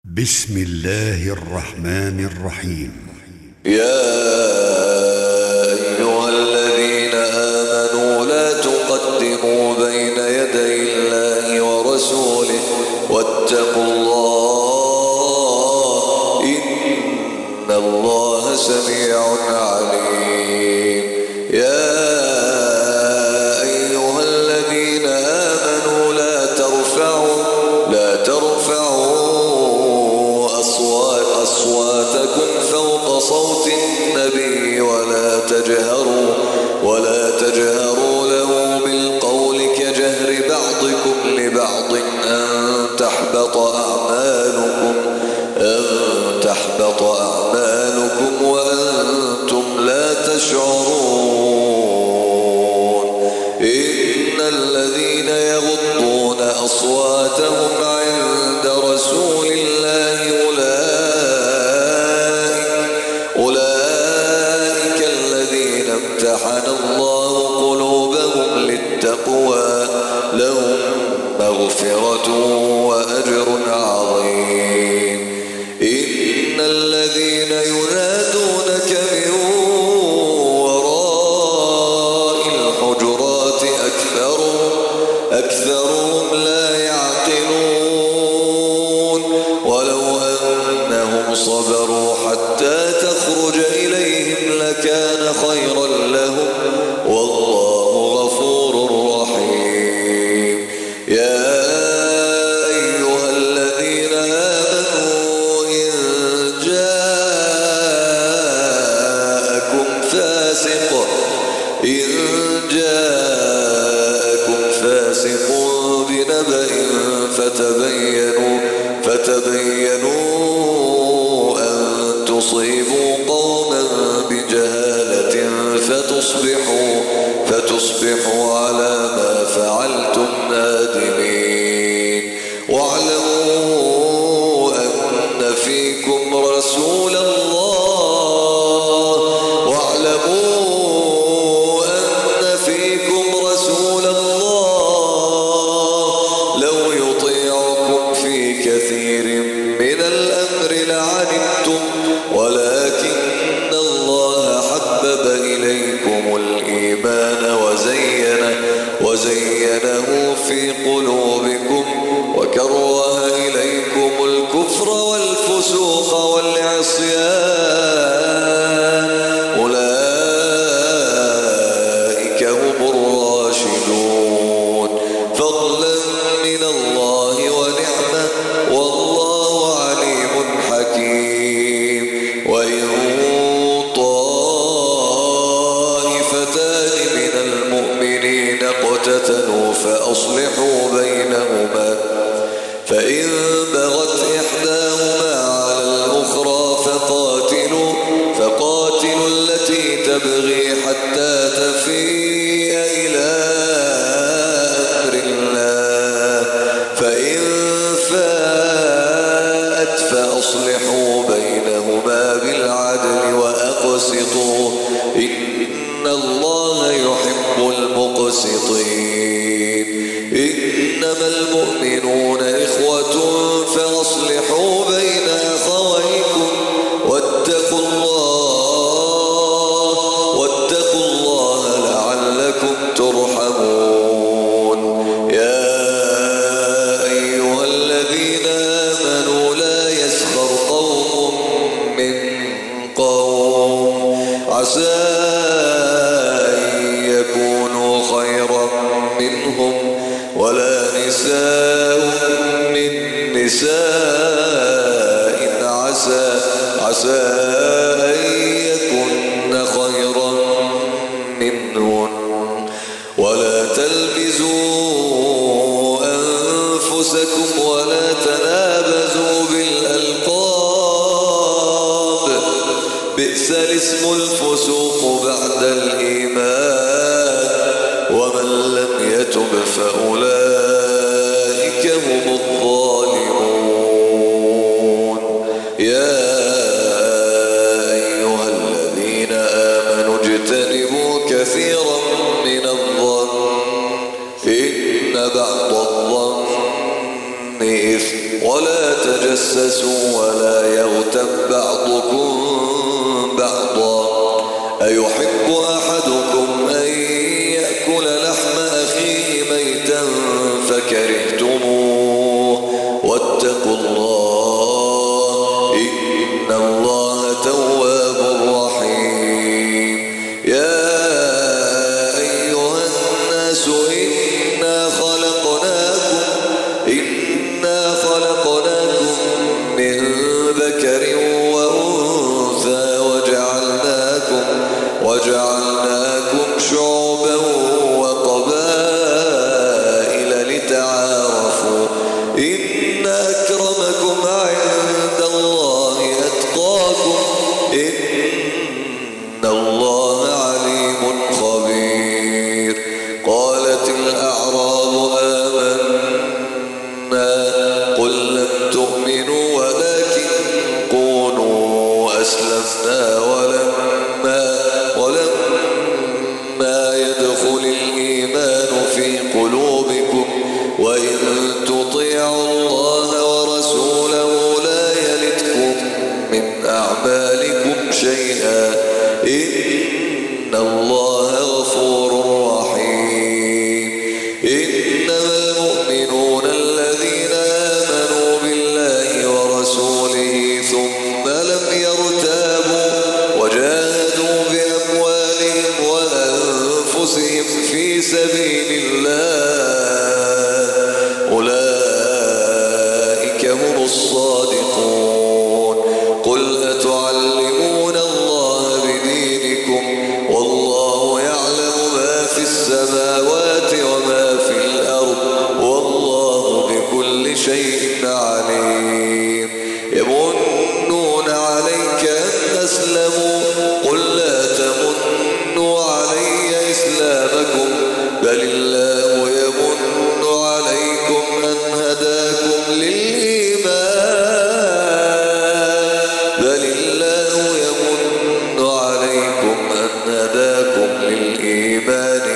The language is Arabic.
بسم الله الرحمن الرحيم. يا أيها الذين آمنوا لا تقدموا بين يدي الله ورسوله واتقوا الله إن الله سميع عليم. يا أيها الذين آمنوا لا ترفعوا أصواتكم فوق صوت النبي ولا تجهروا له بالقول كجهر بعضكم لبعض أن تحبط أعمالكم وأنتم لا تشعرون. إن الذين يغضون أصواتهم عند رسول الله أولئك الذين امتحن الله قلوبهم للتقوى لهم مغفرة وأجر عظيم. إن الذين ينادونك من وراء الحجرات أكثرهم لا يعقلون. ولو أنهم صبروا حتى تخرج إليهم لكان خيرا لهم والله غفور رحيم. يا أيها الذين آمنوا إن جاءكم فاسق بنبأ فتبينوا أن تصيبوا قوما بجهالة فتصبحوا على ما فعلتم نادمين. واعلموا أن فيكم رسول الله لو يطيعكم في كثير من الأمر لعنتم ولكن الله حبب إليكم الإيمان وزينه في قلوبكم وكره إليكم الكفر والفسوق والعصيان أولئك هم الراشدون فضلا من الله ونعمة والله عليم حكيم. وإن طائفتان من المؤمنين اقتتلوا فأصلحوا بينهما فإن بغت إحداهما على الأخرى فقاتلوا التي تبغي حتى تفيء إلى أمر الله فإن فاءت فأصلحوا بينهما بالعدل وأقسطوا إن الله يحب المقسطين. إنما المؤمنون إخوة فأصلحوا بين أخويكم واتقوا الله لعلكم ترحمون. يا أيها الذين آمنوا لا يسخر قوم من قوم عسى أن يكونوا خيرا منهم ولا نساء من نساء عسى أن يكن خيرا منهن ولا تلمزوا أنفسكم ولا تنابزوا بالألقاب بئس الاسم الفسوق بعد الإيمان ومن لم يتب فأولئك هم الظالمون. يا أيها الذين آمنوا اجتنبوا كثيرا من الظن إن بعض الظن إثم ولا تجسسوا تجسسوا ولا يغتب بعضكم بعضا أيحب أحدكم أن يأكل لحم أخيه ميتا فكرهتموه واتقوا الله إن الله تواب رحيم يا أيها الناس إنا خلقناكم من ذكر وأنثى وجعلناكم شعوبا وقبائل لتعارفوا إن أكرمكم عند الله أتقاكم إن الله عليم خبير قالت الأعراب آمنا قل لم تؤمنوا ولكن قولوا أسلمنا ولما يدخل الإيمان في قلوبكم وإن تطيعوا الله ورسوله لا يلتكم من أعمالكم شيئا إن الله غفور رحيم إنما المؤمنون الذين آمنوا بالله ورسوله ثم لم يرتابوا وجاهدوا بأموالهم وأنفسهم في سبيل الله أولئك هم الصادقون قل أتعلمون الله بدينكم والله يعلم ما في السماوات وما في الأرض والله بكل شيء عليم يمنون عليك أن أسلموا قل لا تمنوا علي إسلامكم بل الله يمن عليكم أن هداكم للإيمان